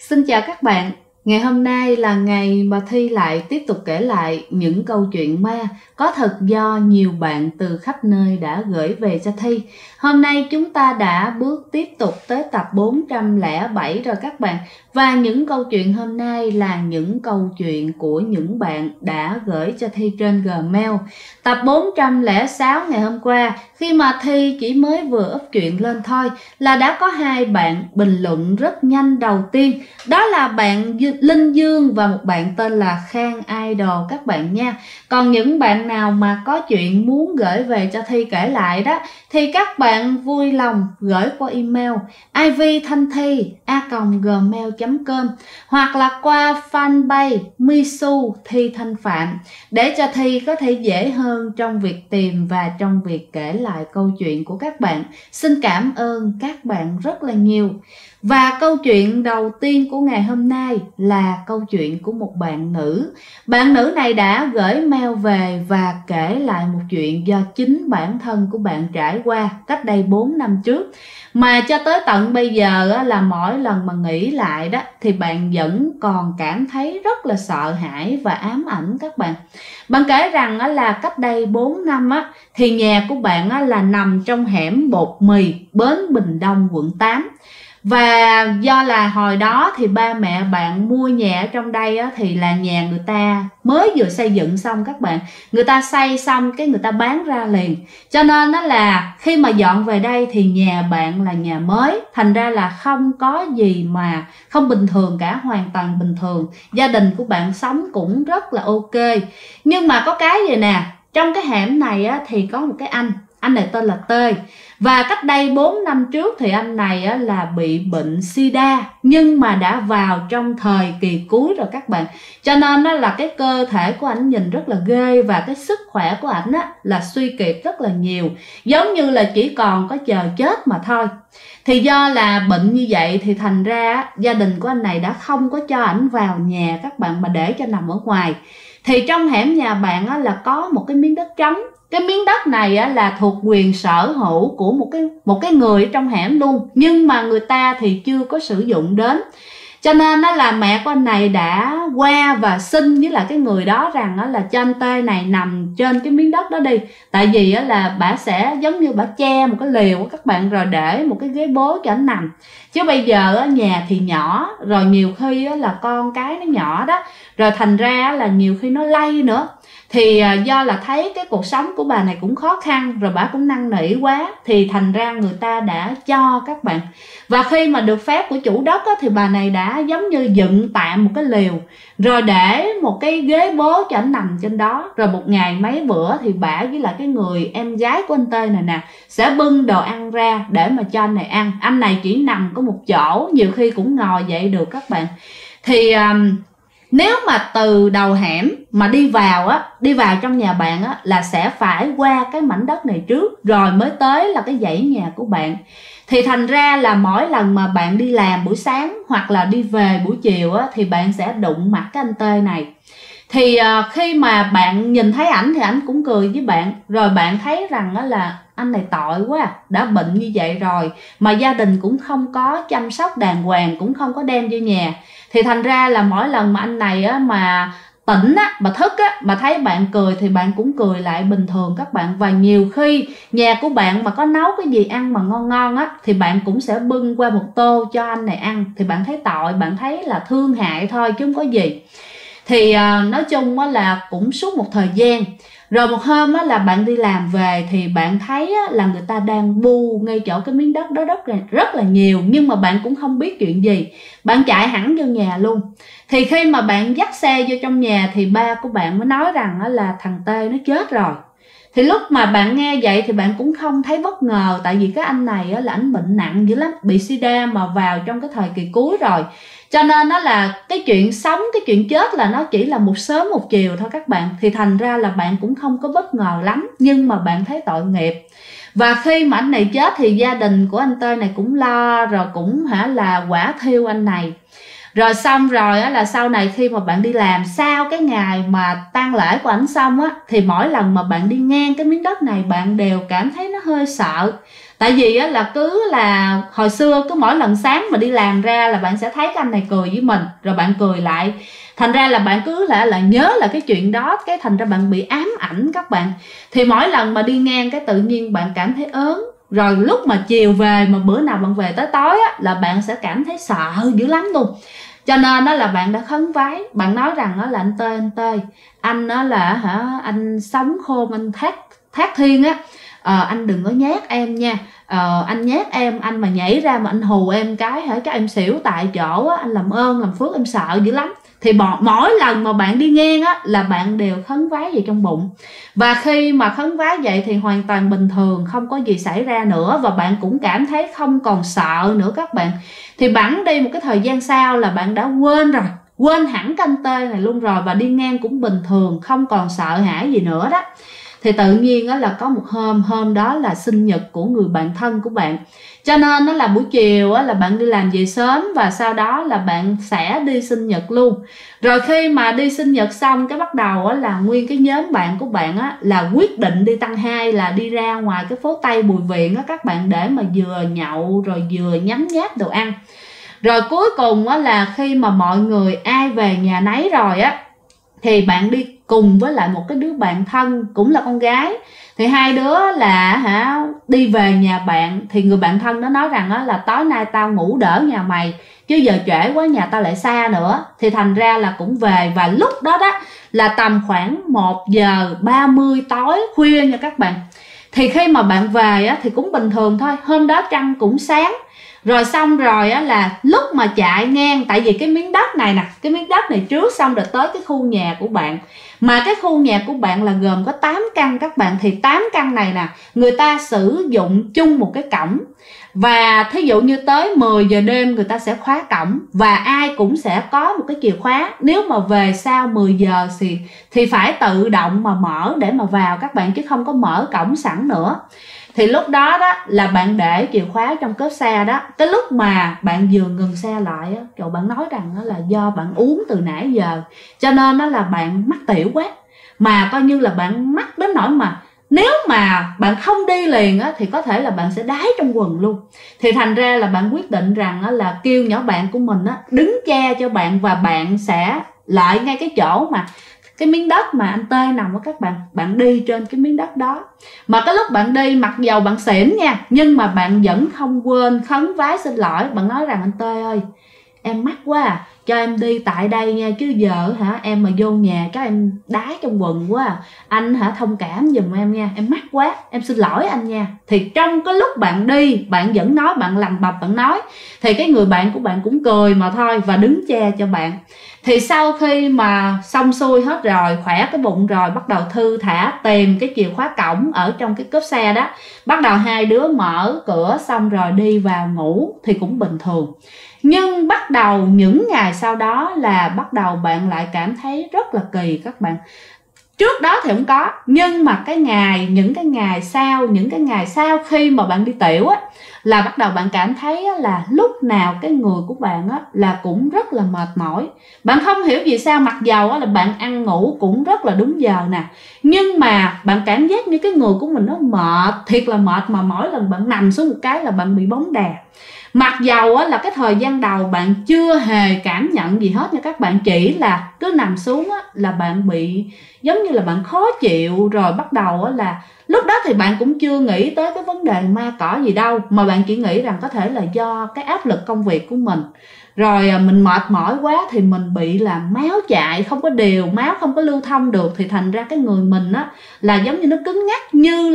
Xin chào các bạn. Ngày hôm nay là ngày bà Thi lại tiếp tục kể lại những câu chuyện ma có thật do nhiều bạn từ khắp nơi đã gửi về cho Thi. Hôm nay chúng ta đã bước tiếp tục tới tập 407 rồi các bạn. Và những câu chuyện hôm nay là những câu chuyện của những bạn đã gửi cho Thi trên Gmail. Tập 406 ngày hôm qua, khi mà Thi chỉ mới vừa up chuyện lên thôi là đã có hai bạn bình luận rất nhanh. Đầu tiên đó là bạn Linh Dương và một bạn tên là Khang Idol các bạn nha. Còn những bạn nào mà có chuyện muốn gửi về cho Thi kể lại đó thì các bạn vui lòng gửi qua email ivthanthi@gmail.com hoặc là qua fanpage Misu Thi Thanh Phạm để cho Thi có thể dễ hơn trong việc tìm và trong việc kể lại câu chuyện của các bạn. Xin cảm ơn các bạn rất là nhiều. Và câu chuyện đầu tiên của ngày hôm nay là câu chuyện của một bạn nữ. Bạn nữ này đã gửi mail về và kể lại một chuyện do chính bản thân của bạn trải qua cách đây 4 năm trước. Mà cho tới tận bây giờ là mỗi lần mà nghĩ lại đó thì bạn vẫn còn cảm thấy rất là sợ hãi và ám ảnh các bạn. Bạn kể rằng là cách đây 4 năm thì nhà của bạn là nằm trong hẻm bột mì Bến Bình Đông quận 8. Và do là hồi đó thì ba mẹ bạn mua nhà ở trong đây thì là nhà người ta mới vừa xây dựng xong các bạn. Người ta xây xong cái người ta bán ra liền. Cho nên đó là khi mà dọn về đây thì nhà bạn là nhà mới. Thành ra là không có gì mà không bình thường cả, hoàn toàn bình thường. Gia đình của bạn sống cũng rất là ok. Nhưng mà có cái gì nè, trong cái hẻm này thì có một cái anh này tên là T. Và cách đây 4 năm trước thì anh này là bị bệnh sida, nhưng mà đã vào trong thời kỳ cuối rồi các bạn. Cho nên là cái cơ thể của ảnh nhìn rất là ghê và cái sức khỏe của ảnh là suy kiệt rất là nhiều, giống như là chỉ còn có chờ chết mà thôi. Thì do là bệnh như vậy thì thành ra gia đình của anh này đã không có cho ảnh vào nhà các bạn mà để cho nằm ở ngoài. Thì trong hẻm nhà bạn là có một cái miếng đất trống. Cái miếng đất này là thuộc quyền sở hữu của một cái người trong hẻm luôn, nhưng mà người ta thì chưa có sử dụng đến. Cho nên là mẹ của anh này đã qua và xin với lại cái người đó rằng là cho anh T này nằm trên cái miếng đất đó đi. Tại vì là bà sẽ giống như bà che một cái liều của các bạn rồi để một cái ghế bố cho anh nằm. Chứ bây giờ nhà thì nhỏ, rồi nhiều khi là con cái nó nhỏ đó, rồi thành ra là nhiều khi nó lây nữa. Thì do là thấy cái cuộc sống của bà này cũng khó khăn, rồi bà cũng năn nỉ quá, thì thành ra người ta đã cho các bạn. Và khi mà được phép của chủ đất thì bà này đã giống như dựng tạm một cái liều, rồi để một cái ghế bố cho anh nằm trên đó. Rồi một ngày mấy bữa thì bà với lại cái người em gái của anh T này nè sẽ bưng đồ ăn ra để mà cho anh này ăn. Anh này chỉ nằm có một chỗ, nhiều khi cũng ngồi dậy được các bạn. Thì nếu mà từ đầu hẻm mà đi vào trong nhà bạn là sẽ phải qua cái mảnh đất này trước rồi mới tới là cái dãy nhà của bạn. Thì thành ra là mỗi lần mà bạn đi làm buổi sáng hoặc là đi về buổi chiều thì bạn sẽ đụng mặt cái anh T này. Thì khi mà bạn nhìn thấy ảnh thì ảnh cũng cười với bạn. Rồi bạn thấy rằng là anh này tội quá, đã bệnh như vậy rồi mà gia đình cũng không có chăm sóc đàng hoàng, cũng không có đem vô nhà. Thì thành ra là mỗi lần mà anh này mà tỉnh mà thức mà thấy bạn cười thì bạn cũng cười lại bình thường các bạn. Và nhiều khi nhà của bạn mà có nấu cái gì ăn mà ngon ngon thì bạn cũng sẽ bưng qua một tô cho anh này ăn. Thì bạn thấy tội, bạn thấy là thương hại thôi chứ không có gì. Thì nói chung là cũng suốt một thời gian. Rồi một hôm là bạn đi làm về thì bạn thấy là người ta đang bu ngay chỗ cái miếng đất đó rất là nhiều. Nhưng mà bạn cũng không biết chuyện gì. Bạn chạy hẳn vô nhà luôn. Thì khi mà bạn dắt xe vô trong nhà thì ba của bạn mới nói rằng là thằng T nó chết rồi. Thì lúc mà bạn nghe vậy thì bạn cũng không thấy bất ngờ. Tại vì cái anh này là anh bệnh nặng dữ lắm, bị sida mà vào trong cái thời kỳ cuối rồi. Cho nên đó là cái chuyện sống, cái chuyện chết là nó chỉ là một sớm một chiều thôi các bạn. Thì thành ra là bạn cũng không có bất ngờ lắm, nhưng mà bạn thấy tội nghiệp. Và khi mà anh này chết thì gia đình của anh T này cũng lo, rồi cũng là quả thiêu anh này. Rồi xong rồi là sau này khi mà bạn đi làm, sau cái ngày mà tang lễ của ảnh xong thì mỗi lần mà bạn đi ngang cái miếng đất này bạn đều cảm thấy nó hơi sợ. Tại vì á, là cứ là hồi xưa cứ mỗi lần sáng mà đi làm ra là bạn sẽ thấy cái anh này cười với mình, rồi bạn cười lại, thành ra là bạn cứ là nhớ là cái chuyện đó, cái thành ra bạn bị ám ảnh các bạn. Thì mỗi lần mà đi ngang cái tự nhiên bạn cảm thấy ớn, rồi lúc mà chiều về mà bữa nào bạn về tới tối á, là bạn sẽ cảm thấy sợ dữ lắm luôn. Cho nên đó là bạn đã khấn vái, bạn nói rằng đó là anh Tê, anh đó là anh sống khôn, anh thác thiên á, anh đừng có nhát em nha, anh nhát em, anh mà nhảy ra mà anh hù em cái em xỉu tại chỗ á, anh làm ơn làm phước, em sợ dữ lắm. Thì mỗi lần mà bạn đi ngang á là bạn đều khấn vái về trong bụng. Và khi mà khấn vái vậy thì hoàn toàn bình thường, không có gì xảy ra nữa, và bạn cũng cảm thấy không còn sợ nữa các bạn. Thì bẵng đi một cái thời gian sau là bạn đã quên rồi, quên hẳn cái anh Tê này luôn rồi, và đi ngang cũng bình thường, không còn sợ hãi gì nữa đó. Thì tự nhiên đó là có một hôm đó là sinh nhật của người bạn thân của bạn, cho nên đó là buổi chiều đó là bạn đi làm về sớm, và sau đó là bạn sẽ đi sinh nhật luôn. Rồi khi mà đi sinh nhật xong cái bắt đầu đó là nguyên cái nhóm bạn của bạn á là quyết định đi tăng 2, là đi ra ngoài cái phố Tây Bùi Viện á các bạn, để mà vừa nhậu rồi vừa nhấm nháp đồ ăn. Rồi cuối cùng á là khi mà mọi người ai về nhà nấy rồi á, thì bạn đi cùng với lại một cái đứa bạn thân cũng là con gái. Thì hai đứa là đi về nhà bạn, thì người bạn thân đó nói rằng là tối nay tao ngủ đỡ nhà mày, chứ giờ trễ quá nhà tao lại xa nữa. Thì thành ra là cũng về, và lúc đó đó là tầm khoảng 1:30 tối khuya nha các bạn. Thì khi mà bạn về á, thì cũng bình thường thôi, hôm đó trăng cũng sáng. Rồi xong rồi á là lúc mà chạy ngang, tại vì cái miếng đất này nè, cái miếng đất này trước xong rồi tới cái khu nhà của bạn. Mà cái khu nhà của bạn là gồm có 8 căn các bạn. Thì 8 căn này nè, người ta sử dụng chung một cái cổng. Và thí dụ như tới 10 giờ đêm người ta sẽ khóa cổng, và ai cũng sẽ có một cái chìa khóa. Nếu mà về sau 10 giờ thì phải tự động mà mở để mà vào các bạn, chứ không có mở cổng sẵn nữa. Thì lúc đó đó là bạn để chìa khóa trong cốp xe đó. Cái lúc mà bạn vừa ngừng xe lại á, rồi bạn nói rằng đó là do bạn uống từ nãy giờ, cho nên đó là bạn mắc tiểu quá. Mà coi như là bạn mắc đến nỗi mà nếu mà bạn không đi liền á, thì có thể là bạn sẽ đái trong quần luôn. Thì thành ra là bạn quyết định rằng á, là kêu nhỏ bạn của mình á, đứng che cho bạn, và bạn sẽ lại ngay cái chỗ mà cái miếng đất mà anh Tê nằm á các bạn. Bạn đi trên cái miếng đất đó. Mà cái lúc bạn đi mặc dầu bạn xỉn nha, nhưng mà bạn vẫn không quên khấn vái xin lỗi. Bạn nói rằng anh Tê ơi, em mắc quá à, cho em đi tại đây nha, chứ giờ em mà vô nhà các em đái trong quần quá à. Anh thông cảm giùm em nha, em mắc quá, em xin lỗi anh nha. Thì trong cái lúc bạn đi, bạn vẫn nói, bạn lầm bầm bạn nói, thì cái người bạn của bạn cũng cười mà thôi, và đứng che cho bạn. Thì sau khi mà xong xuôi hết rồi, khỏe cái bụng rồi, bắt đầu thư thả tìm cái chìa khóa cổng ở trong cái cốp xe đó. Bắt đầu hai đứa mở cửa xong rồi đi vào ngủ thì cũng bình thường. Nhưng bắt đầu những ngày sau đó là bắt đầu bạn lại cảm thấy rất là kỳ các bạn. Trước đó thì không có, nhưng mà những cái ngày sau khi mà bạn đi tiểu á, là bắt đầu bạn cảm thấy là lúc nào cái người của bạn á là cũng rất là mệt mỏi. Bạn không hiểu vì sao, mặc dầu á là bạn ăn ngủ cũng rất là đúng giờ nè, nhưng mà bạn cảm giác như cái người của mình nó mệt, thiệt là mệt, mà mỗi lần bạn nằm xuống một cái là bạn bị bóng đè. Mặc dầu á, là cái thời gian đầu bạn chưa hề cảm nhận gì hết nha các bạn, chỉ là cứ nằm xuống á, là bạn bị giống như là bạn khó chịu. Rồi bắt đầu á, là lúc đó thì bạn cũng chưa nghĩ tới cái vấn đề ma cỏ gì đâu, mà bạn chỉ nghĩ rằng có thể là do cái áp lực công việc của mình. Rồi mình mệt mỏi quá thì mình bị là máu chạy không có đều, máu không có lưu thông được, thì thành ra cái người mình á là giống như nó cứng ngắc, như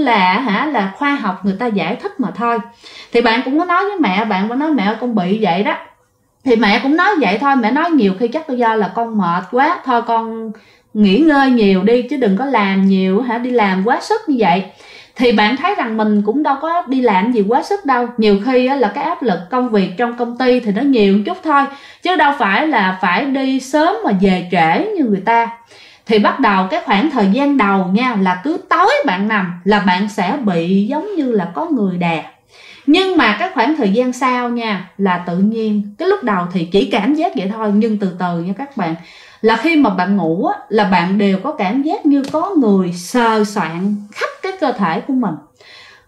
là khoa học người ta giải thích mà thôi. Thì bạn cũng có nói với mẹ bạn nói mẹ con bị vậy đó. Thì mẹ cũng nói vậy thôi, mẹ nói nhiều khi chắc do là con mệt quá, thôi con nghỉ ngơi nhiều đi, chứ đừng có làm nhiều đi làm quá sức như vậy. Thì bạn thấy rằng mình cũng đâu có đi làm gì quá sức đâu. Nhiều khi là cái áp lực công việc trong công ty thì nó nhiều một chút thôi, chứ đâu phải là phải đi sớm mà về trễ như người ta. Thì bắt đầu cái khoảng thời gian đầu nha, là cứ tối bạn nằm là bạn sẽ bị giống như là có người đè. Nhưng mà cái khoảng thời gian sau nha, là tự nhiên, cái lúc đầu thì chỉ cảm giác vậy thôi, nhưng từ từ nha các bạn, là khi mà bạn ngủ á, là bạn đều có cảm giác như có người sờ soạng khắp cái cơ thể của mình.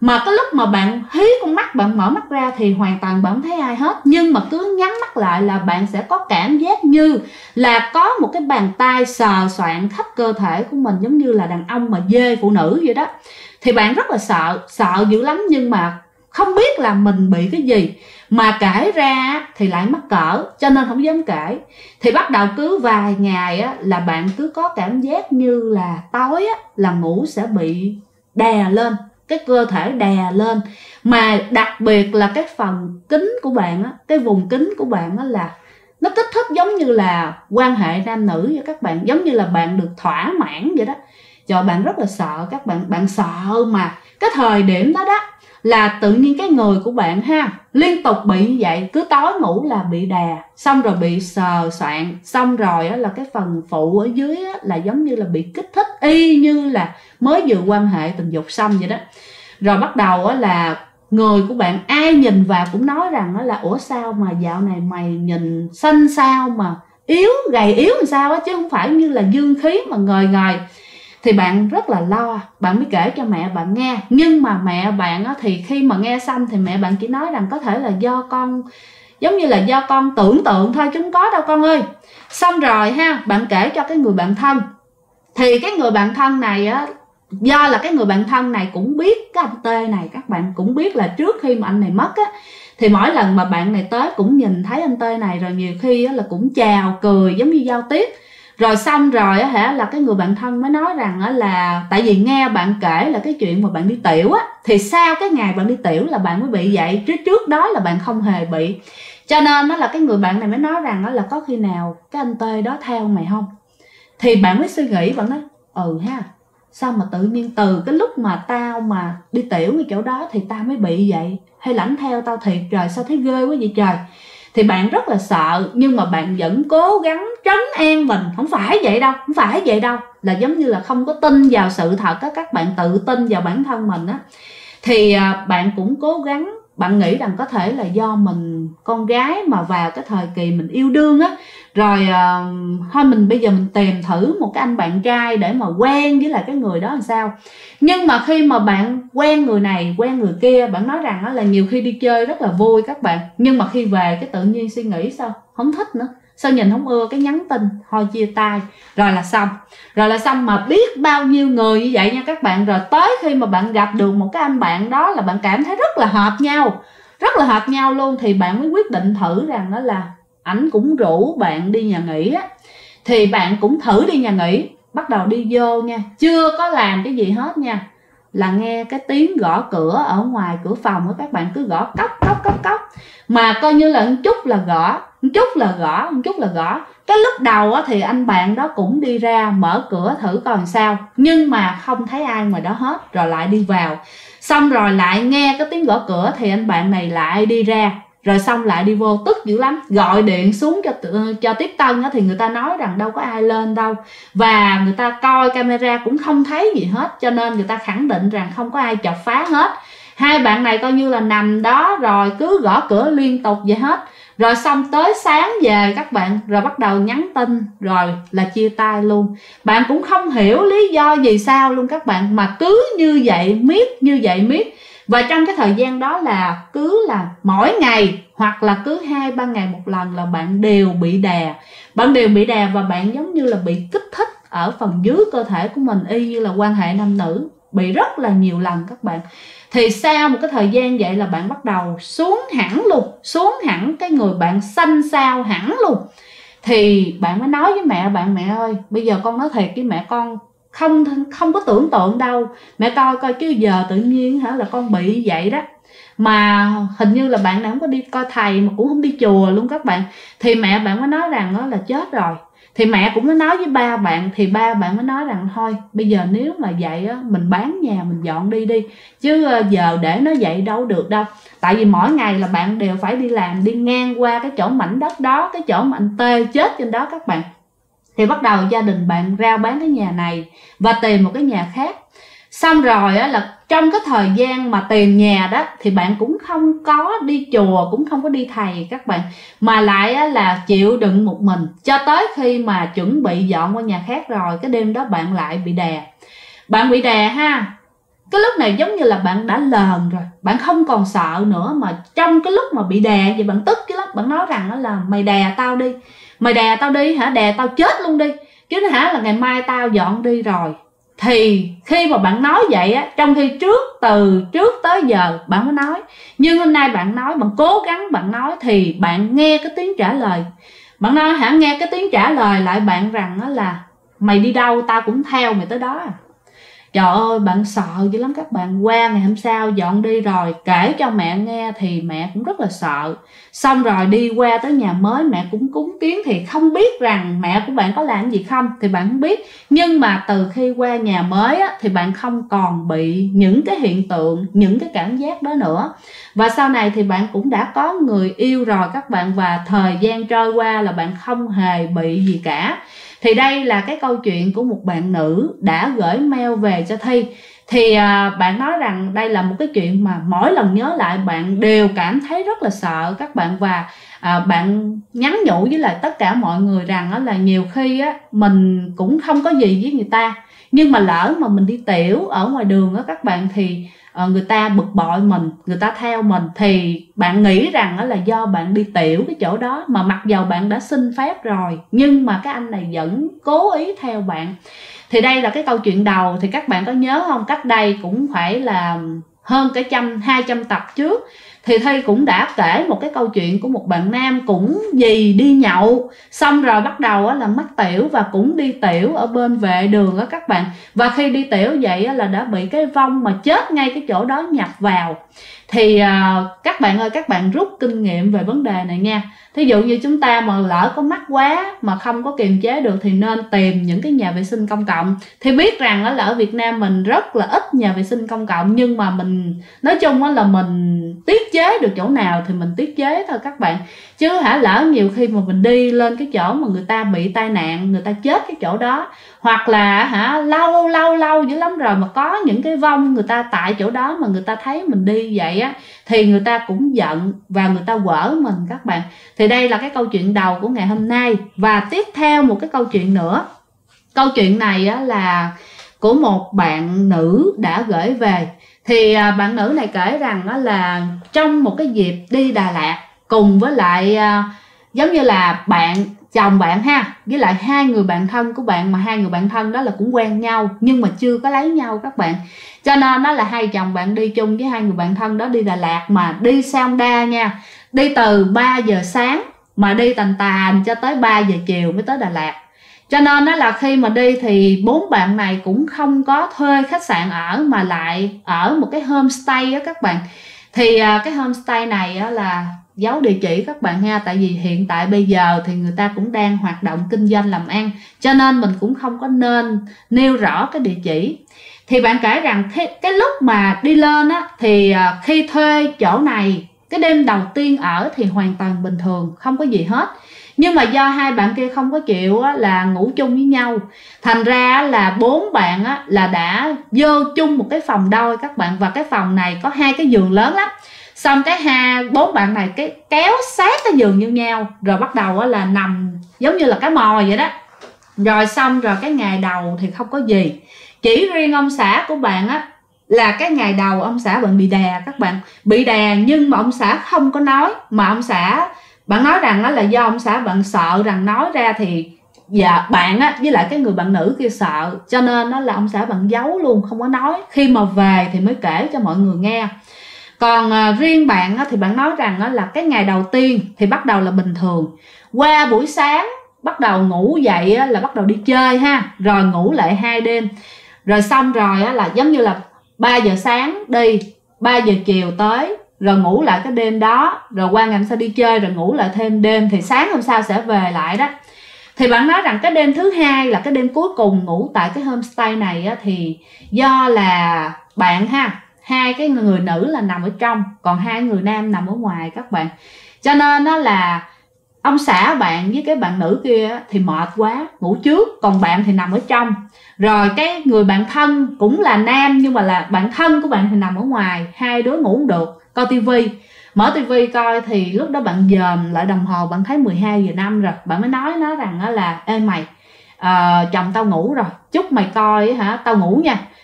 Mà cái lúc mà bạn hí con mắt, bạn mở mắt ra thì hoàn toàn bạn không thấy ai hết. Nhưng mà cứ nhắm mắt lại là bạn sẽ có cảm giác như là có một cái bàn tay sờ soạng khắp cơ thể của mình, giống như là đàn ông mà dê phụ nữ vậy đó. Thì bạn rất là sợ dữ lắm, nhưng mà không biết là mình bị cái gì. Mà kể ra thì lại mắc cỡ, cho nên không dám kể. Thì bắt đầu cứ vài ngày á, là bạn cứ có cảm giác như là tối á, là ngủ sẽ bị đè lên, cái cơ thể đè lên. Mà đặc biệt là cái phần kính của bạn á, cái vùng kính của bạn á, là nó kích thích giống như là quan hệ nam nữ với các bạn, giống như là bạn được thỏa mãn vậy đó. Trời, bạn rất là sợ các bạn, bạn sợ mà cái thời điểm đó đó là tự nhiên cái người của bạn ha liên tục bị như vậy, cứ tối ngủ là bị đè, xong rồi bị sờ soạng, xong rồi á, là cái phần phụ ở dưới á, là giống như là bị kích thích y như là mới vừa quan hệ tình dục xong vậy đó. Rồi bắt đầu á, là người của bạn ai nhìn vào cũng nói rằng á, là ủa sao mà dạo này mày nhìn xanh xao mà yếu, gầy yếu làm sao á, chứ không phải như là dương khí mà ngời ngời. Thì bạn rất là lo, bạn mới kể cho mẹ bạn nghe. Nhưng mà mẹ bạn á, thì khi mà nghe xong thì mẹ bạn chỉ nói rằng có thể là do con, giống như là do con tưởng tượng thôi chứ không có đâu con ơi. Xong rồi ha, bạn kể cho cái người bạn thân. Thì cái người bạn thân này á, do là cái người bạn thân này cũng biết cái anh T này, các bạn cũng biết là trước khi mà anh này mất á, thì mỗi lần mà bạn này tới cũng nhìn thấy anh T này, rồi nhiều khi á, là cũng chào cười giống như giao tiếp. Rồi xong rồi á hả, là cái người bạn thân mới nói rằng á, là tại vì nghe bạn kể là cái chuyện mà bạn đi tiểu á, thì sau cái ngày bạn đi tiểu là bạn mới bị vậy, trước đó là bạn không hề bị. Cho nên đó là cái người bạn này mới nói rằng đó là có khi nào cái anh T đó theo mày không. Thì bạn mới suy nghĩ, bạn nói ha, sao mà tự nhiên từ cái lúc mà tao mà đi tiểu cái chỗ đó thì tao mới bị vậy, hay là ảnh theo tao thiệt trời, sao thấy ghê quá vậy trời. Thì bạn rất là sợ, nhưng mà bạn vẫn cố gắng trấn an mình, không phải vậy đâu, không phải vậy đâu, là giống như là không có tin vào sự thật á, các bạn tự tin vào bản thân mình á. Thì bạn cũng cố gắng, bạn nghĩ rằng có thể là do mình con gái mà vào cái thời kỳ mình yêu đương á, rồi thôi mình bây giờ mình tìm thử một cái anh bạn trai để mà quen với lại cái người đó làm sao. Nhưng mà khi mà bạn quen người này quen người kia, bạn nói rằng đó là nhiều khi đi chơi rất là vui các bạn, nhưng mà khi về cái tự nhiên suy nghĩ sao không thích nữa, sao nhìn không ưa, cái nhắn tin thôi chia tay, rồi là xong. Rồi là xong, mà biết bao nhiêu người như vậy nha các bạn. Rồi tới khi mà bạn gặp được một cái anh bạn đó là bạn cảm thấy rất là hợp nhau, rất là hợp nhau luôn, thì bạn mới quyết định thử rằng đó là ảnh cũng rủ bạn đi nhà nghỉ á. Thì bạn cũng thử đi nhà nghỉ, bắt đầu đi vô nha, chưa có làm cái gì hết nha, là nghe cái tiếng gõ cửa ở ngoài cửa phòng của các bạn, cứ gõ cốc cốc cốc cốc, mà coi như là một chút là gõ, một chút là gõ, một chút là gõ. Cái lúc đầu á, thì anh bạn đó cũng đi ra mở cửa thử coi làm sao, nhưng mà không thấy ai ngoài đó hết, rồi lại đi vào. Xong rồi lại nghe cái tiếng gõ cửa thì anh bạn này lại đi ra, rồi xong lại đi vô, tức dữ lắm, gọi điện xuống cho tiếp tân á, thì người ta nói rằng đâu có ai lên đâu, và người ta coi camera cũng không thấy gì hết, cho nên người ta khẳng định rằng không có ai chọc phá hết. Hai bạn này coi như là nằm đó rồi cứ gõ cửa liên tục vậy hết. Rồi xong tới sáng về các bạn, rồi bắt đầu nhắn tin, rồi là chia tay luôn. Bạn cũng không hiểu lý do gì sao luôn các bạn, mà cứ như vậy miết, như vậy miết. Và trong cái thời gian đó là cứ là mỗi ngày hoặc là cứ 2-3 ngày một lần là bạn đều bị đè. Bạn đều bị đè và bạn giống như là bị kích thích ở phần dưới cơ thể của mình, y như là quan hệ nam nữ, bị rất là nhiều lần các bạn. Thì sau một cái thời gian vậy là bạn bắt đầu xuống hẳn luôn, xuống hẳn cái người bạn xanh xao hẳn luôn. Thì bạn mới nói với mẹ bạn, mẹ ơi bây giờ con nói thiệt với mẹ, con không có tưởng tượng đâu, mẹ coi coi chứ giờ tự nhiên hả là con bị vậy đó. Mà hình như là bạn này không có đi coi thầy mà cũng không đi chùa luôn các bạn. Thì mẹ bạn mới nói rằng đó là chết rồi. Thì mẹ cũng mới nói với ba bạn, thì ba bạn mới nói rằng thôi bây giờ nếu mà vậy á, mình bán nhà mình dọn đi đi, chứ giờ để nó vậy đâu được đâu. Tại vì mỗi ngày là bạn đều phải đi làm, đi ngang qua cái chỗ mảnh đất đó, cái chỗ mà anh T chết trên đó các bạn. Thì bắt đầu gia đình bạn rao bán cái nhà này và tìm một cái nhà khác. Xong rồi á, là trong cái thời gian mà tìm nhà đó thì bạn cũng không có đi chùa, cũng không có đi thầy các bạn, mà lại á, là chịu đựng một mình cho tới khi mà chuẩn bị dọn qua nhà khác rồi. Cái đêm đó bạn lại bị đè. Bạn bị đè ha. cái lúc này giống như là bạn đã lờn rồi, bạn không còn sợ nữa, mà trong cái lúc mà bị đè vậy bạn tức chứ lắm, bạn nói rằng đó là mày đè tao đi, mày đè tao đi hả, đè tao chết luôn đi chứ hả, là ngày mai tao dọn đi rồi. Thì khi mà bạn nói vậy á, trong khi từ trước tới giờ bạn mới nói, nhưng hôm nay bạn nói, bạn cố gắng bạn nói, thì bạn nghe cái tiếng trả lời, bạn nói hả, nghe cái tiếng trả lời lại bạn rằng đó là mày đi đâu tao cũng theo mày tới đó à. Trời ơi, bạn sợ dữ lắm các bạn. Qua ngày hôm sau dọn đi rồi kể cho mẹ nghe thì mẹ cũng rất là sợ. Xong rồi đi qua tới nhà mới mẹ cũng cúng kiến, thì không biết rằng mẹ của bạn có làm gì không thì bạn không biết. Nhưng mà từ khi qua nhà mới á, thì bạn không còn bị những cái hiện tượng, những cái cảm giác đó nữa. Và sau này thì bạn cũng đã có người yêu rồi các bạn, và thời gian trôi qua là bạn không hề bị gì cả. Thì đây là cái câu chuyện của một bạn nữ đã gửi mail về cho Thi. Thì bạn nói rằng đây là một cái chuyện mà mỗi lần nhớ lại bạn đều cảm thấy rất là sợ các bạn. Và bạn nhắn nhủ với lại tất cả mọi người rằng đó là nhiều khi á, mình cũng không có gì với người ta, nhưng mà lỡ mà mình đi tiểu ở ngoài đường á các bạn, thì người ta bực bội mình, người ta theo mình, thì bạn nghĩ rằng đó là do bạn đi tiểu cái chỗ đó, mà mặc dầu bạn đã xin phép rồi nhưng mà cái anh này vẫn cố ý theo bạn. Thì đây là cái câu chuyện đầu. Thì các bạn có nhớ không, cách đây cũng phải là hơn cái 200 tập trước thì Thi cũng đã kể một cái câu chuyện của một bạn nam cũng gì đi nhậu xong rồi bắt đầu là mắc tiểu, và cũng đi tiểu ở bên vệ đường đó các bạn. Và khi đi tiểu vậy là đã bị cái vong mà chết ngay cái chỗ đó nhập vào. Thì các bạn ơi, các bạn rút kinh nghiệm về vấn đề này nha. Thí dụ như chúng ta mà lỡ có mắc quá mà không có kiềm chế được thì nên tìm những cái nhà vệ sinh công cộng. Thì biết rằng là ở Việt Nam mình rất là ít nhà vệ sinh công cộng, nhưng mà mình nói chung là mình tiết chế được chỗ nào thì mình tiết chế thôi các bạn. Chứ lỡ nhiều khi mà mình đi lên cái chỗ mà người ta bị tai nạn, người ta chết cái chỗ đó, hoặc là lâu dữ lắm rồi mà có những cái vong người ta tại chỗ đó mà người ta thấy mình đi vậy á, thì người ta cũng giận và người ta quở mình các bạn. Thì đây là cái câu chuyện đầu của ngày hôm nay. Và tiếp theo một cái câu chuyện nữa. Câu chuyện này á, là của một bạn nữ đã gửi về. Thì bạn nữ này kể rằng đó là trong một cái dịp đi Đà Lạt cùng với lại giống như là chồng bạn với lại hai người bạn thân của bạn, mà hai người bạn thân đó là cũng quen nhau nhưng mà chưa có lấy nhau các bạn. Cho nên đó là hai chồng bạn đi chung với hai người bạn thân đó đi Đà Lạt, mà đi xe Honda nha, đi từ 3 giờ sáng mà đi tàn cho tới 3 giờ chiều mới tới Đà Lạt. Cho nên đó là khi mà đi thì bốn bạn này cũng không có thuê khách sạn ở, mà lại ở một cái homestay á các bạn. Thì cái homestay này á là giấu địa chỉ các bạn nha, tại vì hiện tại bây giờ thì người ta cũng đang hoạt động kinh doanh làm ăn, cho nên mình cũng không có nên nêu rõ cái địa chỉ. Thì bạn kể rằng cái lúc mà đi lên á, thì khi thuê chỗ này, cái đêm đầu tiên ở thì hoàn toàn bình thường, không có gì hết. Nhưng mà do hai bạn kia không có chịu á, là ngủ chung với nhau, thành ra là bốn bạn á, là đã vô chung một cái phòng đôi các bạn. Và cái phòng này có hai cái giường lớn lắm. Xong bốn bạn này cái kéo sát cái giường như nhau, rồi bắt đầu á, là nằm giống như là cái mồi vậy đó. Rồi xong rồi cái ngày đầu thì không có gì, chỉ riêng ông xã của bạn á, là cái ngày đầu ông xã bạn bị đè các bạn. Bị đè nhưng mà ông xã không có nói, mà ông xã bạn nói rằng đó là do ông xã bạn sợ rằng nói ra thì bạn á với lại cái người bạn nữ kia sợ, cho nên đó là ông xã bạn giấu luôn, không có nói, khi mà về thì mới kể cho mọi người nghe. Còn riêng bạn á, thì bạn nói rằng đó là cái ngày đầu tiên thì bắt đầu là bình thường, qua buổi sáng bắt đầu ngủ dậy á, là bắt đầu đi chơi rồi ngủ lại 2 đêm, rồi xong rồi á, là giống như là 3 giờ sáng đi, 3 giờ chiều tới, rồi ngủ lại cái đêm đó, rồi qua ngày hôm sau đi chơi, rồi ngủ lại thêm đêm, thì sáng hôm sau sẽ về lại đó. Thì bạn nói rằng cái đêm thứ hai là cái đêm cuối cùng ngủ tại cái homestay này á, thì do là bạn hai cái người nữ là nằm ở trong, còn hai người nam nằm ở ngoài các bạn. Cho nên đó là ông xã bạn với cái bạn nữ kia thì mệt quá ngủ trước, còn bạn thì nằm ở trong. Rồi cái người bạn thân cũng là nam nhưng mà là bạn thân của bạn thì nằm ở ngoài, hai đứa ngủ không được, coi tivi. Mở tivi coi thì lúc đó bạn dòm lại đồng hồ, bạn thấy 12 giờ 5 rồi. Bạn mới nói nó rằng là ê mày, chồng tao ngủ rồi, chúc mày coi tao ngủ nha,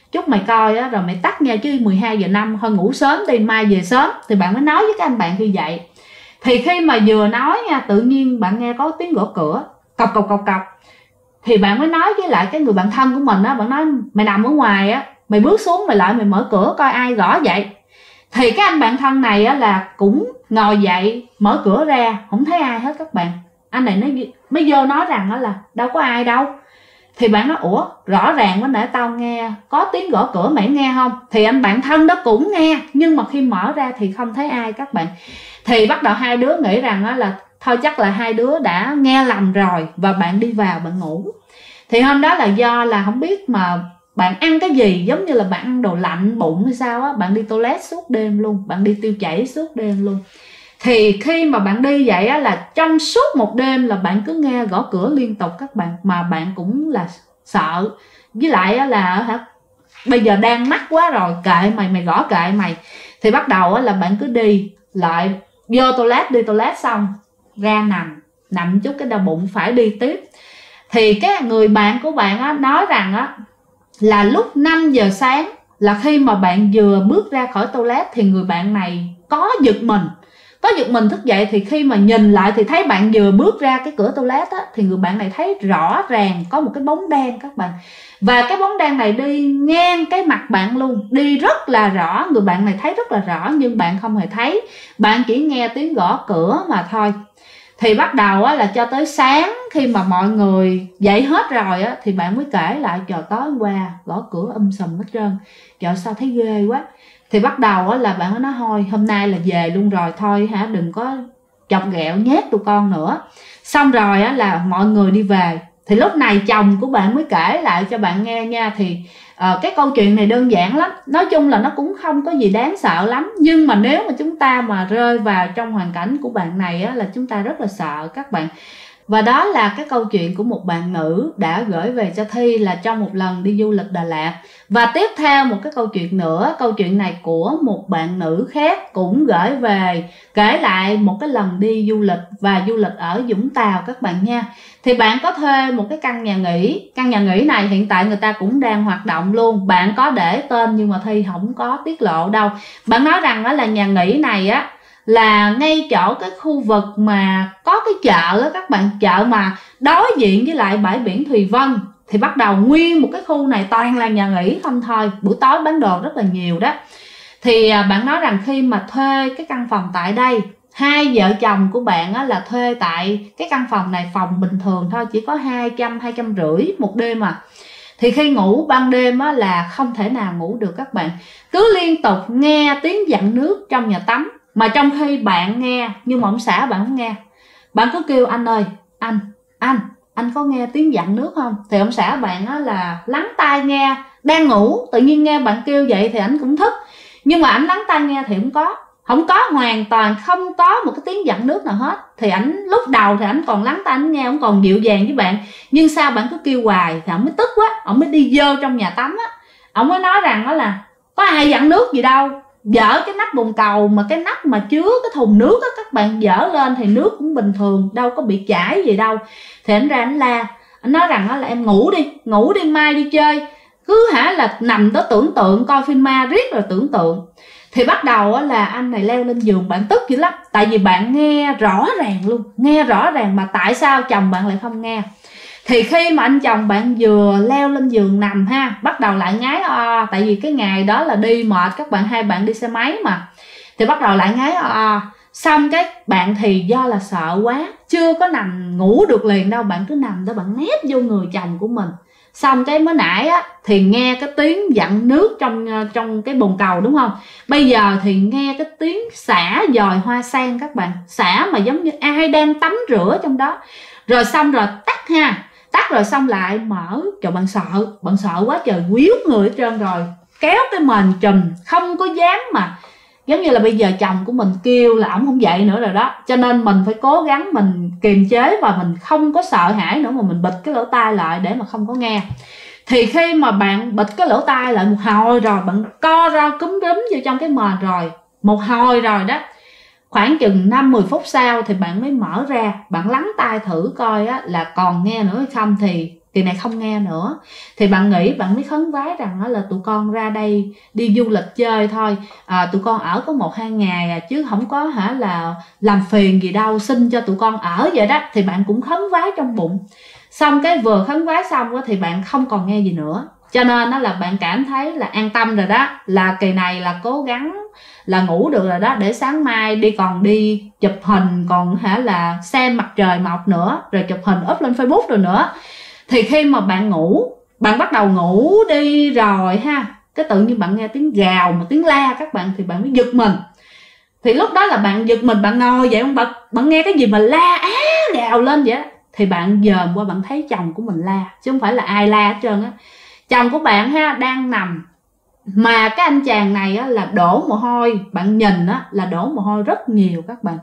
chút mày coi á, rồi mày tắt nha, chứ 12 giờ 5 thôi ngủ sớm đi, mai về sớm. Thì bạn mới nói với các anh bạn như vậy. Thì khi mà vừa nói nha, tự nhiên bạn nghe có tiếng gõ cửa cộc cộc cộc cộc. Thì bạn mới nói với lại cái người bạn thân của mình á, bạn nói mày nằm ở ngoài á, mày bước xuống mày lại mày mở cửa coi ai gõ vậy. Thì cái anh bạn thân này á là cũng ngồi dậy mở cửa ra, không thấy ai hết các bạn. Anh này mới vô nói rằng á là đâu có ai đâu. Thì bạn nói ủa rõ ràng mới nãy tao nghe có tiếng gõ cửa, mày nghe không? Thì anh bạn thân đó cũng nghe, nhưng mà khi mở ra thì không thấy ai các bạn. Thì bắt đầu hai đứa nghĩ rằng á là thôi chắc là hai đứa đã nghe lầm rồi, và bạn đi vào bạn ngủ. Thì hôm đó là do là không biết mà bạn ăn cái gì, giống như là bạn ăn đồ lạnh bụng hay sao á, bạn đi toilet suốt đêm luôn, bạn đi tiêu chảy suốt đêm luôn. Thì khi mà bạn đi vậy á là trong suốt một đêm là bạn cứ nghe gõ cửa liên tục các bạn, mà bạn cũng là sợ. Với lại á là bây giờ đang mắc quá rồi, kệ mày, mày gõ kệ mày. Thì bắt đầu á là bạn cứ đi lại vô toilet, đi toilet xong ra nằm chút cái đau bụng phải đi tiếp. Thì cái người bạn của bạn á nói rằng á là lúc 5 giờ sáng là khi mà bạn vừa bước ra khỏi toilet thì người bạn này có giật mình thức dậy. Thì khi mà nhìn lại thì thấy bạn vừa bước ra cái cửa toilet á, thì người bạn này thấy rõ ràng có một cái bóng đen các bạn. Và cái bóng đen này đi ngang cái mặt bạn luôn, đi rất là rõ, người bạn này thấy rất là rõ, nhưng bạn không hề thấy, bạn chỉ nghe tiếng gõ cửa mà thôi. Thì bắt đầu á, là cho tới sáng khi mà mọi người dậy hết rồi á, thì bạn mới kể lại trời tối hôm qua gõ cửa sùm hết trơn, trời sao thấy ghê quá. Thì bắt đầu á, là bạn mới nói thôi hôm nay là về luôn rồi, thôi hả đừng có chọc ghẹo nhét tụi con nữa. Xong rồi á, là mọi người đi về. Thì lúc này chồng của bạn mới kể lại cho bạn nghe nha. Thì cái câu chuyện này đơn giản lắm, nói chung là nó cũng không có gì đáng sợ lắm, nhưng mà nếu mà chúng ta mà rơi vào trong hoàn cảnh của bạn này á, là chúng ta rất là sợ các bạn. Và đó là cái câu chuyện của một bạn nữ đã gửi về cho Thi là trong một lần đi du lịch Đà Lạt. Và tiếp theo một cái câu chuyện nữa, câu chuyện này của một bạn nữ khác cũng gửi về kể lại một cái lần đi du lịch, và du lịch ở Vũng Tàu các bạn nha. Thì bạn có thuê một cái căn nhà nghỉ này hiện tại người ta cũng đang hoạt động luôn. Bạn có để tên nhưng mà Thi không có tiết lộ đâu. Bạn nói rằng đó là nhà nghỉ này á là ngay chỗ cái khu vực mà có cái chợ á các bạn, chợ mà đối diện với lại bãi biển Thùy Vân. Thì bắt đầu nguyên một cái khu này toàn là nhà nghỉ không thôi, buổi tối bán đồ rất là nhiều đó. Thì bạn nói rằng khi mà thuê cái căn phòng tại đây, hai vợ chồng của bạn á, là thuê tại cái căn phòng này, phòng bình thường thôi, chỉ có 250 một đêm à. Thì khi ngủ ban đêm á, là không thể nào ngủ được các bạn, cứ liên tục nghe tiếng vặn nước trong nhà tắm. Mà trong khi bạn nghe, nhưng mà ông xã bạn không nghe, bạn cứ kêu anh ơi, anh có nghe tiếng vặn nước không? Thì ông xã bạn á là lắng tai nghe, đang ngủ tự nhiên nghe bạn kêu vậy thì ảnh cũng thức, nhưng mà ảnh lắng tai nghe thì không có, hoàn toàn không có một cái tiếng vặn nước nào hết. Thì ảnh lúc đầu thì ảnh còn lắng tai ảnh nghe, ông còn dịu dàng với bạn, nhưng sao bạn cứ kêu hoài thì ông mới tức quá, ông mới đi vô trong nhà tắm á, ông mới nói rằng đó là có ai vặn nước gì đâu, dở cái nắp bồn cầu, mà cái nắp mà chứa cái thùng nước á các bạn, dở lên thì nước cũng bình thường, đâu có bị chảy gì đâu. Thì ảnh ra ảnh la, ảnh nói rằng đó là em ngủ đi mai đi chơi, cứ hả là nằm đó tưởng tượng coi phim ma riết rồi tưởng tượng. Thì bắt đầu á là anh này leo lên giường, bạn tức dữ lắm, tại vì bạn nghe rõ ràng luôn, nghe rõ ràng mà tại sao chồng bạn lại không nghe. Thì khi mà anh chồng bạn vừa leo lên giường nằm ha, bắt đầu lại ngái tại vì cái ngày đó là đi mệt các bạn, hai bạn đi xe máy mà, thì bắt đầu lại ngái xong cái bạn thì do là sợ quá, chưa có nằm ngủ được liền đâu, bạn cứ nằm đó bạn nép vô người chồng của mình. Xong cái mới nãy á thì nghe cái tiếng vặn nước trong cái bồn cầu đúng không, bây giờ thì nghe cái tiếng xả dòi hoa sen các bạn, xả mà giống như ai đang tắm rửa trong đó. Rồi xong rồi tắt rồi xong lại mở. Trời, bạn sợ quá trời, quýu người hết trơn rồi, kéo cái mền trùm, không có dám mà giống như là bây giờ chồng của mình kêu là ổng không dậy nữa rồi đó, cho nên mình phải cố gắng mình kiềm chế và mình không có sợ hãi nữa, mà mình bịt cái lỗ tai lại để mà không có nghe. Thì khi mà bạn bịt cái lỗ tai lại một hồi rồi, bạn co ra cúm rúm vô trong cái mền rồi một hồi rồi đó, khoảng chừng 5-10 phút sau thì bạn mới mở ra, bạn lắng tai thử coi á, là còn nghe nữa hay không. Thì kỳ này không nghe nữa. Thì bạn nghĩ, bạn mới khấn vái rằng là tụi con ra đây đi du lịch chơi thôi, tụi con ở có 1-2 ngày chứ không có là làm phiền gì đâu, xin cho tụi con ở vậy đó. Thì bạn cũng khấn vái trong bụng. Xong cái vừa khấn vái xong thì bạn không còn nghe gì nữa. Cho nên đó là bạn cảm thấy là an tâm rồi đó, là kỳ này là cố gắng là ngủ được rồi đó, để sáng mai còn đi chụp hình, còn là xem mặt trời mọc nữa, rồi chụp hình up lên Facebook rồi nữa. Thì khi mà bạn ngủ, bạn bắt đầu ngủ đi rồi cái tự nhiên bạn nghe tiếng gào, một tiếng la các bạn, thì bạn mới giật mình. Thì lúc đó là bạn giật mình, bạn ngồi dậy, bạn nghe cái gì mà la gào lên vậy đó. Thì bạn dòm qua, bạn thấy chồng của mình la, chứ không phải là ai la hết trơn á. Chồng của bạn đang nằm, mà cái anh chàng này là đổ mồ hôi, bạn nhìn là đổ mồ hôi rất nhiều các bạn,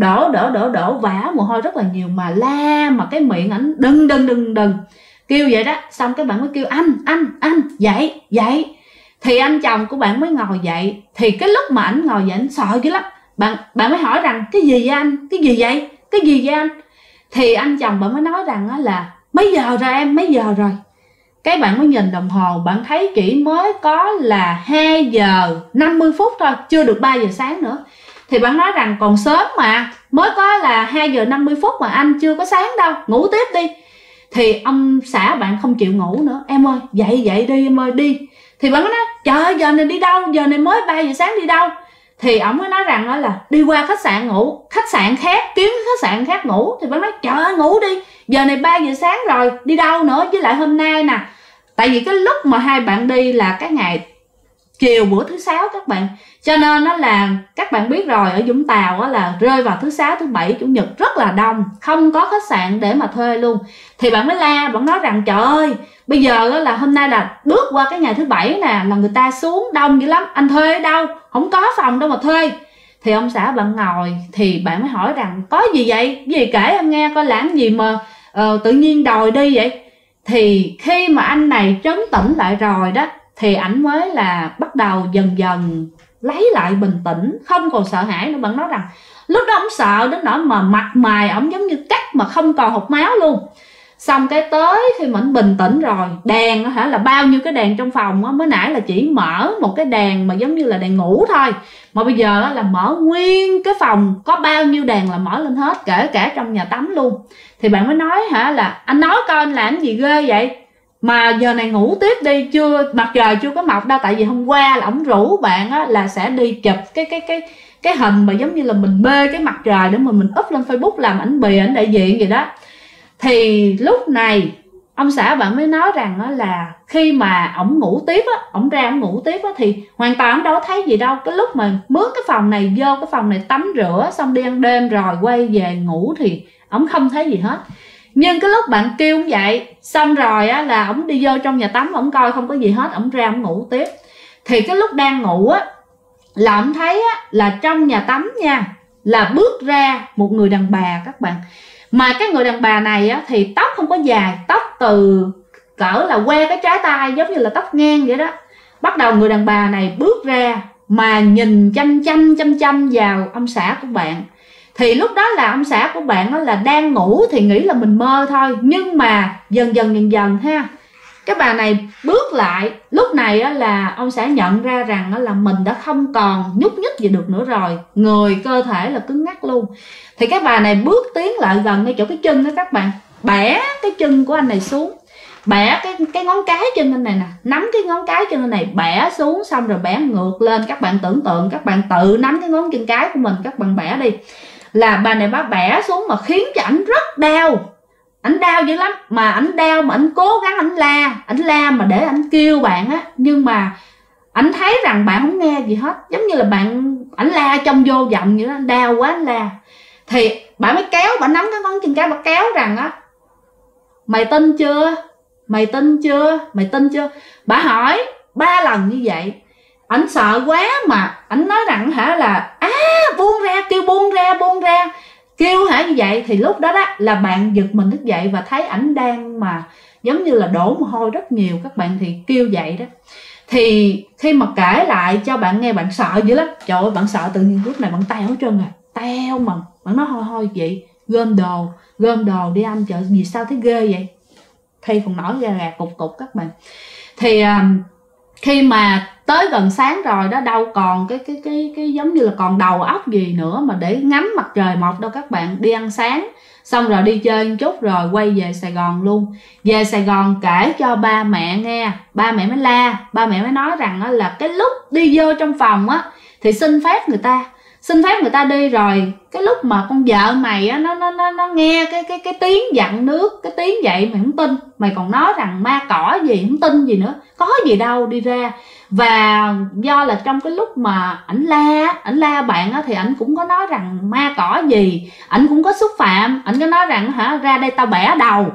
đổ vã mồ hôi rất là nhiều, mà la mà cái miệng ảnh đừng kêu vậy đó. Xong cái bạn mới kêu anh dậy. Thì anh chồng của bạn mới ngồi dậy. Thì cái lúc mà ảnh ngồi dậy, ảnh sợ dữ lắm. Bạn mới hỏi rằng cái gì vậy anh, cái gì vậy anh? Thì anh chồng bạn mới nói rằng là mấy giờ rồi em, mấy giờ rồi? Cái bạn mới nhìn đồng hồ, bạn thấy chỉ mới có là 2 giờ 50 phút thôi, chưa được 3 giờ sáng nữa. Thì bạn nói rằng còn sớm mà, mới có là 2 giờ 50 phút mà anh chưa có sáng đâu, ngủ tiếp đi. Thì ông xã bạn không chịu ngủ nữa. Em ơi, dậy đi em ơi, đi. Thì bạn nói trời ơi, giờ này đi đâu, giờ này mới 3 giờ sáng đi đâu? Thì ổng mới nói rằng đó là đi qua khách sạn ngủ, khách sạn khác, kiếm khách sạn khác ngủ. Thì bạn nói trời ơi, ngủ đi, giờ này 3 giờ sáng rồi, đi đâu nữa? Với lại hôm nay nè, tại vì cái lúc mà hai bạn đi là cái ngày chiều bữa thứ Sáu các bạn, cho nên nó là các bạn biết rồi, ở Vũng Tàu là rơi vào thứ Sáu, thứ Bảy, Chủ nhật rất là đông, không có khách sạn để mà thuê luôn. Thì bạn mới la, bạn nói rằng trời ơi, bây giờ là hôm nay là bước qua cái ngày thứ Bảy nè, là người ta xuống đông dữ lắm, anh thuê ở đâu, không có phòng đâu mà thuê. Thì ông xã bạn ngồi, thì bạn mới hỏi rằng có gì vậy, gì kể em nghe coi, làm gì mà tự nhiên đòi đi vậy? Thì khi mà anh này trấn tĩnh lại rồi đó, thì ảnh mới là bắt đầu dần dần lấy lại bình tĩnh, không còn sợ hãi nữa. Bạn nói rằng lúc đó ông sợ đến nỗi mà mặt mày ổng giống như cắt mà không còn hột máu luôn. Xong cái tới khi mà ảnh bình tĩnh rồi, đèn là bao nhiêu cái đèn trong phòng á, mới nãy là chỉ mở một cái đèn mà giống như là đèn ngủ thôi, mà bây giờ là mở nguyên cái phòng, có bao nhiêu đèn là mở lên hết, kể cả trong nhà tắm luôn. Thì bạn mới nói là anh nói coi anh làm gì ghê vậy, mà giờ này ngủ tiếp đi, chưa mặt trời chưa có mọc đâu. Tại vì hôm qua là ổng rủ bạn là sẽ đi chụp cái hình mà giống như là mình bê cái mặt trời để mà mình up lên Facebook, làm ảnh bì, ảnh đại diện gì đó. Thì lúc này ông xã bạn mới nói rằng là khi mà ổng ngủ tiếp ổng ra ổng ngủ tiếp thì hoàn toàn ổng đâu có thấy gì đâu. Cái lúc mà mướn cái phòng này, vô cái phòng này tắm rửa xong đi ăn đêm rồi quay về ngủ thì ổng không thấy gì hết. Nhưng cái lúc bạn kêu ổng dậy xong rồi là ổng đi vô trong nhà tắm, ổng coi không có gì hết, ổng ra ổng ngủ tiếp. Thì cái lúc đang ngủ là ổng thấy là trong nhà tắm nha, là bước ra một người đàn bà các bạn. Mà cái người đàn bà này thì tóc không có dài, tóc từ cỡ là que cái trái tay, giống như là tóc ngang vậy đó. Bắt đầu người đàn bà này bước ra mà nhìn chăm vào ông xã của bạn. Thì lúc đó là ông xã của bạn là đang ngủ thì nghĩ là mình mơ thôi. Nhưng mà dần dần cái bà này bước lại. Lúc này là ông xã nhận ra rằng là mình đã không còn nhúc nhích gì được nữa rồi, người cơ thể là cứng ngắc luôn. Thì cái bà này bước tiến lại gần ngay chỗ cái chân đó các bạn, bẻ cái chân của anh này xuống, bẻ cái ngón cái chân anh này nè, nắm cái ngón cái chân anh này bẻ xuống, xong rồi bẻ ngược lên. Các bạn tưởng tượng, các bạn tự nắm cái ngón chân cái của mình, các bạn bẻ đi. Là bà này bẻ xuống mà khiến cho ảnh rất đau. Ảnh đau dữ lắm, mà ảnh đau mà ảnh cố gắng ảnh la mà để ảnh kêu bạn nhưng mà ảnh thấy rằng bạn không nghe gì hết, giống như là ảnh la trong vô vọng vậy đó, đau quá ảnh la. Thì bà mới kéo, bà nắm cái ngón chân cái, bà kéo rằng mày tin chưa, mày tin chưa, mày tin chưa. Bà hỏi 3 lần như vậy. Ảnh sợ quá mà ảnh nói rằng là buông ra, kêu buông ra, kêu như vậy. Thì lúc đó là bạn giật mình thức dậy và thấy ảnh đang mà giống như là đổ mồ hôi rất nhiều các bạn, thì kêu dậy đó. Thì khi mà kể lại cho bạn nghe, bạn sợ dữ lắm. Trời ơi, bạn sợ tự nhiên lúc này bạn teo hết trơn rồi, teo mà bạn nói thôi vậy, gom đồ đi anh, trời vì sao thấy ghê vậy. Thi còn nổi da gà cục cục các bạn. Thì khi mà tới gần sáng rồi đó, đâu còn cái giống như là còn đầu óc gì nữa mà để ngắm mặt trời mọc đâu các bạn. Đi ăn sáng xong rồi đi chơi một chút rồi quay về Sài Gòn luôn. Về Sài Gòn kể cho ba mẹ nghe, ba mẹ mới la, ba mẹ mới nói rằng là cái lúc đi vô trong phòng á thì xin phép người ta đi, rồi cái lúc mà con vợ mày á nó nghe cái tiếng dặn nước, cái tiếng vậy mày không tin, mày còn nói rằng ma cỏ gì, không tin gì nữa, có gì đâu, đi ra. Và do là trong cái lúc mà ảnh la bạn á thì ảnh cũng có nói rằng ma cỏ gì, ảnh cũng có xúc phạm, ảnh có nói rằng ra đây tao bẻ đầu.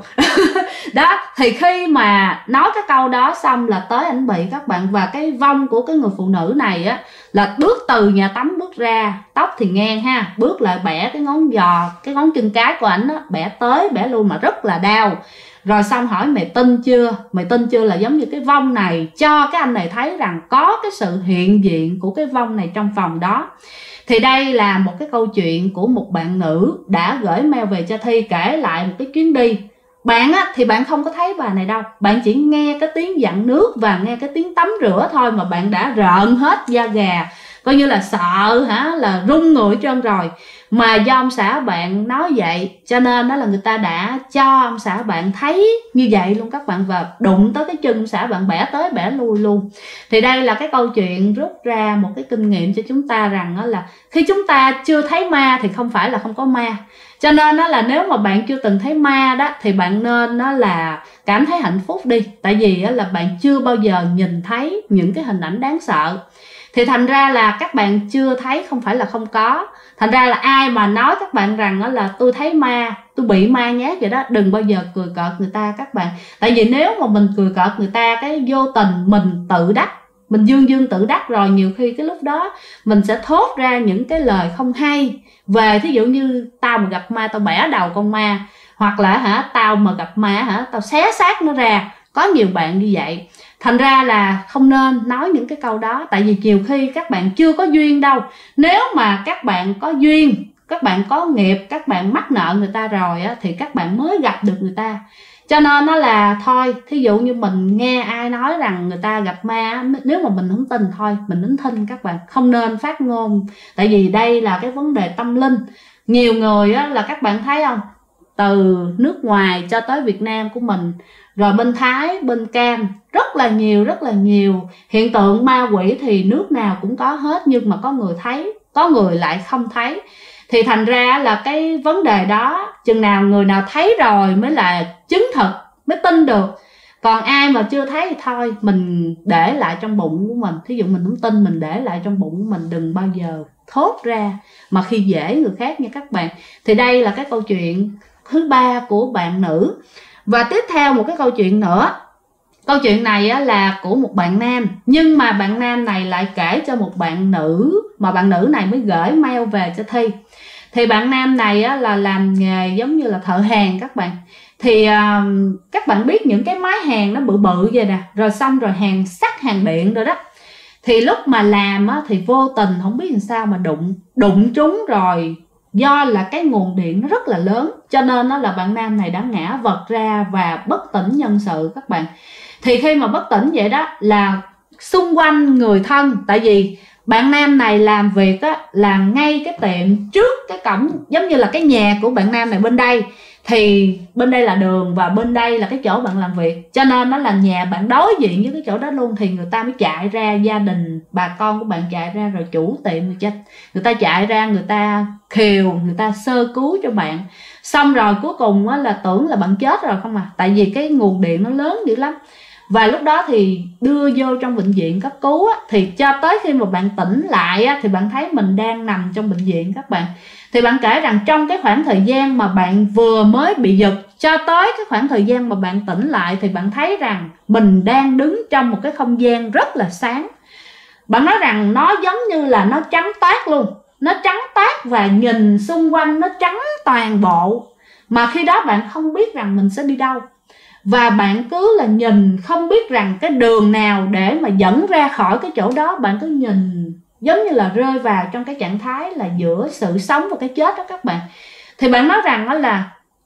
Đó, thì khi mà nói cái câu đó xong là tới ảnh bị các bạn. Và cái vong của cái người phụ nữ này á là bước từ nhà tắm bước ra, tóc thì ngang ha, bước lại bẻ cái ngón giò, cái ngón chân cái của ảnh á, bẻ tới bẻ luôn mà rất là đau. Rồi xong hỏi mày tin chưa, mày tin chưa, là giống như cái vong này cho cái anh này thấy rằng có cái sự hiện diện của cái vong này trong phòng đó. Thì đây là một cái câu chuyện của một bạn nữ đã gửi mail về cho Thi, kể lại một cái chuyến đi. Bạn á thì bạn không có thấy bà này đâu, bạn chỉ nghe cái tiếng dặn nước và nghe cái tiếng tắm rửa thôi mà bạn đã rợn hết da gà, coi như là sợ là run người hết trơn rồi. Mà do ông xã bạn nói vậy cho nên đó là người ta đã cho ông xã bạn thấy như vậy luôn các bạn, và đụng tới cái chân ông xã bạn bẻ tới bẻ lui luôn. Thì đây là cái câu chuyện rút ra một cái kinh nghiệm cho chúng ta rằng đó là khi chúng ta chưa thấy ma thì không phải là không có ma. Cho nên đó là nếu mà bạn chưa từng thấy ma đó thì bạn nên đó là cảm thấy hạnh phúc đi, tại vì đó là bạn chưa bao giờ nhìn thấy những cái hình ảnh đáng sợ. Thì thành ra là các bạn chưa thấy không phải là không có. Thành ra là ai mà nói các bạn rằng đó là tôi thấy ma, tôi bị ma nhát vậy đó, đừng bao giờ cười cợt người ta các bạn. Tại vì nếu mà mình cười cợt người ta, cái vô tình mình tự đắc, mình dương tự đắc rồi, nhiều khi cái lúc đó mình sẽ thốt ra những cái lời không hay về, thí dụ như tao mà gặp ma tao bẻ đầu con ma, hoặc là tao mà gặp ma tao xé xác nó ra. Có nhiều bạn như vậy. Thành ra là không nên nói những cái câu đó, tại vì nhiều khi các bạn chưa có duyên đâu. Nếu mà các bạn có duyên, các bạn có nghiệp, các bạn mắc nợ người ta rồi á, thì các bạn mới gặp được người ta. Cho nên nó là thôi, thí dụ như mình nghe ai nói rằng người ta gặp ma, nếu mà mình không tin thôi, mình nín thinh các bạn, không nên phát ngôn. Tại vì đây là cái vấn đề tâm linh. Nhiều người á, là các bạn thấy không, từ nước ngoài cho tới Việt Nam của mình, rồi bên Thái, bên Cam, rất là nhiều hiện tượng ma quỷ thì nước nào cũng có hết, nhưng mà có người thấy, có người lại không thấy. Thì thành ra là cái vấn đề đó chừng nào người nào thấy rồi mới là chứng thực, mới tin được. Còn ai mà chưa thấy thì thôi, mình để lại trong bụng của mình. Thí dụ mình không tin, mình để lại trong bụng của mình, đừng bao giờ thốt ra mà khi dễ người khác nha các bạn. Thì đây là cái câu chuyện thứ 3 của bạn nữ. Và tiếp theo một cái câu chuyện nữa. Câu chuyện này á, là của một bạn nam, nhưng mà bạn nam này lại kể cho một bạn nữ, mà bạn nữ này mới gửi mail về cho Thi. Thì bạn nam này á, là làm nghề giống như là thợ hàn các bạn. Thì các bạn biết những cái máy hàn nó bự bự vậy nè, rồi xong rồi hàn sắt, hàn điện rồi đó. Thì lúc mà làm á, thì vô tình không biết làm sao mà đụng trúng rồi. Do là cái nguồn điện nó rất là lớn, cho nên nó là bạn nam này đã ngã vật ra và bất tỉnh nhân sự các bạn. Thì khi mà bất tỉnh vậy đó là xung quanh người thân, tại vì bạn nam này làm việc á, là ngay cái tiệm trước cái cổng, giống như là cái nhà của bạn nam này bên đây, thì bên đây là đường và bên đây là cái chỗ bạn làm việc, cho nên nó là nhà bạn đối diện với cái chỗ đó luôn. Thì người ta mới chạy ra, gia đình bà con của bạn chạy ra, rồi chủ tiệm người ta chạy ra, người ta khều, người ta sơ cứu cho bạn. Xong rồi cuối cùng á, là tưởng là bạn chết rồi không à, tại vì cái nguồn điện nó lớn dữ lắm. Và lúc đó thì đưa vô trong bệnh viện cấp cứu á, thì cho tới khi mà bạn tỉnh lại á, thì bạn thấy mình đang nằm trong bệnh viện các bạn. Thì bạn kể rằng trong cái khoảng thời gian mà bạn vừa mới bị giật cho tới cái khoảng thời gian mà bạn tỉnh lại, thì bạn thấy rằng mình đang đứng trong một cái không gian rất là sáng. Bạn nói rằng nó giống như là nó trắng toát luôn, nó trắng toát và nhìn xung quanh nó trắng toàn bộ. Mà khi đó bạn không biết rằng mình sẽ đi đâu, và bạn cứ là nhìn không biết rằng cái đường nào để mà dẫn ra khỏi cái chỗ đó. Bạn cứ nhìn giống như là rơi vào trong cái trạng thái là giữa sự sống và cái chết đó các bạn. Thì bạn nói rằng đó là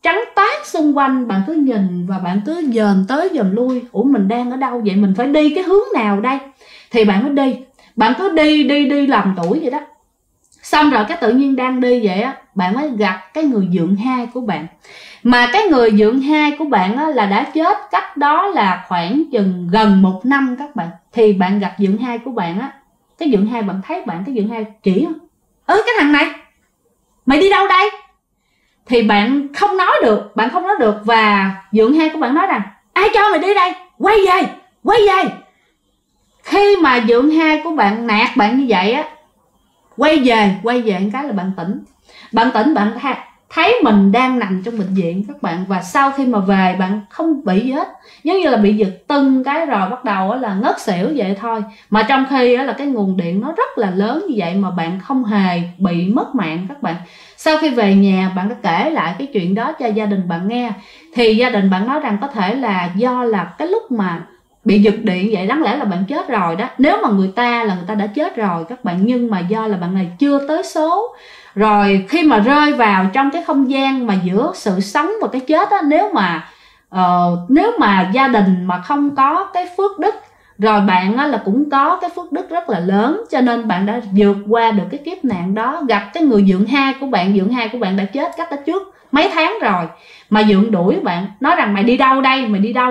trắng toát xung quanh, bạn cứ nhìn và bạn cứ dòm tới dòm lui. Ủa mình đang ở đâu vậy, mình phải đi cái hướng nào đây? Thì bạn cứ đi, bạn cứ đi làm tuổi vậy đó. Xong rồi cái tự nhiên đang đi vậy á, bạn mới gặp cái người dượng hai của bạn. Mà cái người dượng hai của bạn á, là đã chết cách đó là khoảng chừng gần 1 năm các bạn. Thì bạn gặp dượng hai của bạn á, cái dượng hai bạn thấy bạn, cái dượng hai chỉ không? Cái thằng này mày đi đâu đây? Thì bạn không nói được, bạn không nói được. Và dượng hai của bạn nói rằng ai cho mày đi đây, quay về. Khi mà dượng hai của bạn nạt bạn như vậy á, quay về một cái là bạn tỉnh. Bạn thấy mình đang nằm trong bệnh viện các bạn. Và sau khi mà về bạn không bị gì hết, giống như là bị giật tưng cái rồi bắt đầu là ngất xỉu vậy thôi. Mà trong khi là cái nguồn điện nó rất là lớn như vậy mà bạn không hề bị mất mạng các bạn. Sau khi về nhà bạn đã kể lại cái chuyện đó cho gia đình bạn nghe. Thì gia đình bạn nói rằng có thể là do là cái lúc mà bị giật điện vậy, đáng lẽ là bạn chết rồi đó. Nếu mà người ta đã chết rồi các bạn, nhưng mà do là bạn này chưa tới số. Rồi khi mà rơi vào trong cái không gian mà giữa sự sống và cái chết á, nếu mà gia đình mà không có cái phước đức, rồi bạn á, là cũng có cái phước đức rất là lớn, cho nên bạn đã vượt qua được cái kiếp nạn đó. Gặp cái người dượng hai của bạn đã chết cách đó trước mấy tháng rồi, mà dượng đuổi bạn, nói rằng mày đi đâu đây,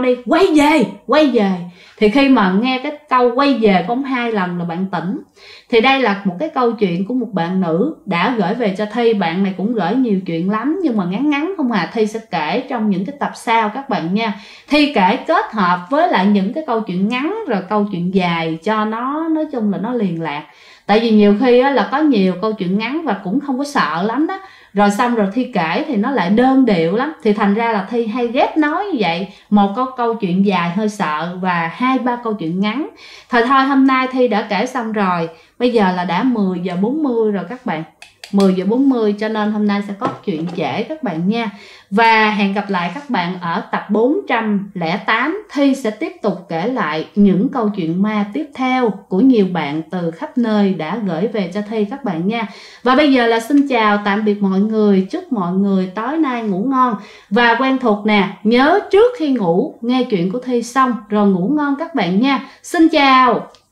quay về. Thì khi mà nghe cái câu quay về có 2 lần là bạn tỉnh. Thì đây là một cái câu chuyện của một bạn nữ đã gửi về cho Thi. Bạn này cũng gửi nhiều chuyện lắm nhưng mà ngắn không à. Thi sẽ kể trong những cái tập sau các bạn nha. Thi kể kết hợp với lại những cái câu chuyện ngắn rồi câu chuyện dài cho nó, nói chung là nó liền lạc. Tại vì nhiều khi á, là có nhiều câu chuyện ngắn và cũng không có sợ lắm đó. Rồi xong rồi Thi kể thì nó lại đơn điệu lắm. Thì thành ra là Thi hay ghét nói như vậy. Một câu chuyện dài hơi sợ và 2-3 câu chuyện ngắn. Thôi hôm nay Thi đã kể xong rồi. Bây giờ là đã 10 giờ 40 rồi các bạn. 10 giờ 40 cho nên hôm nay sẽ có chuyện trễ các bạn nha. Và hẹn gặp lại các bạn ở tập 408. Thi sẽ tiếp tục kể lại những câu chuyện ma tiếp theo của nhiều bạn từ khắp nơi đã gửi về cho Thi các bạn nha. Và bây giờ là xin chào tạm biệt mọi người. Chúc mọi người tối nay ngủ ngon. Và quen thuộc nè, nhớ trước khi ngủ nghe chuyện của Thi xong rồi ngủ ngon các bạn nha. Xin chào.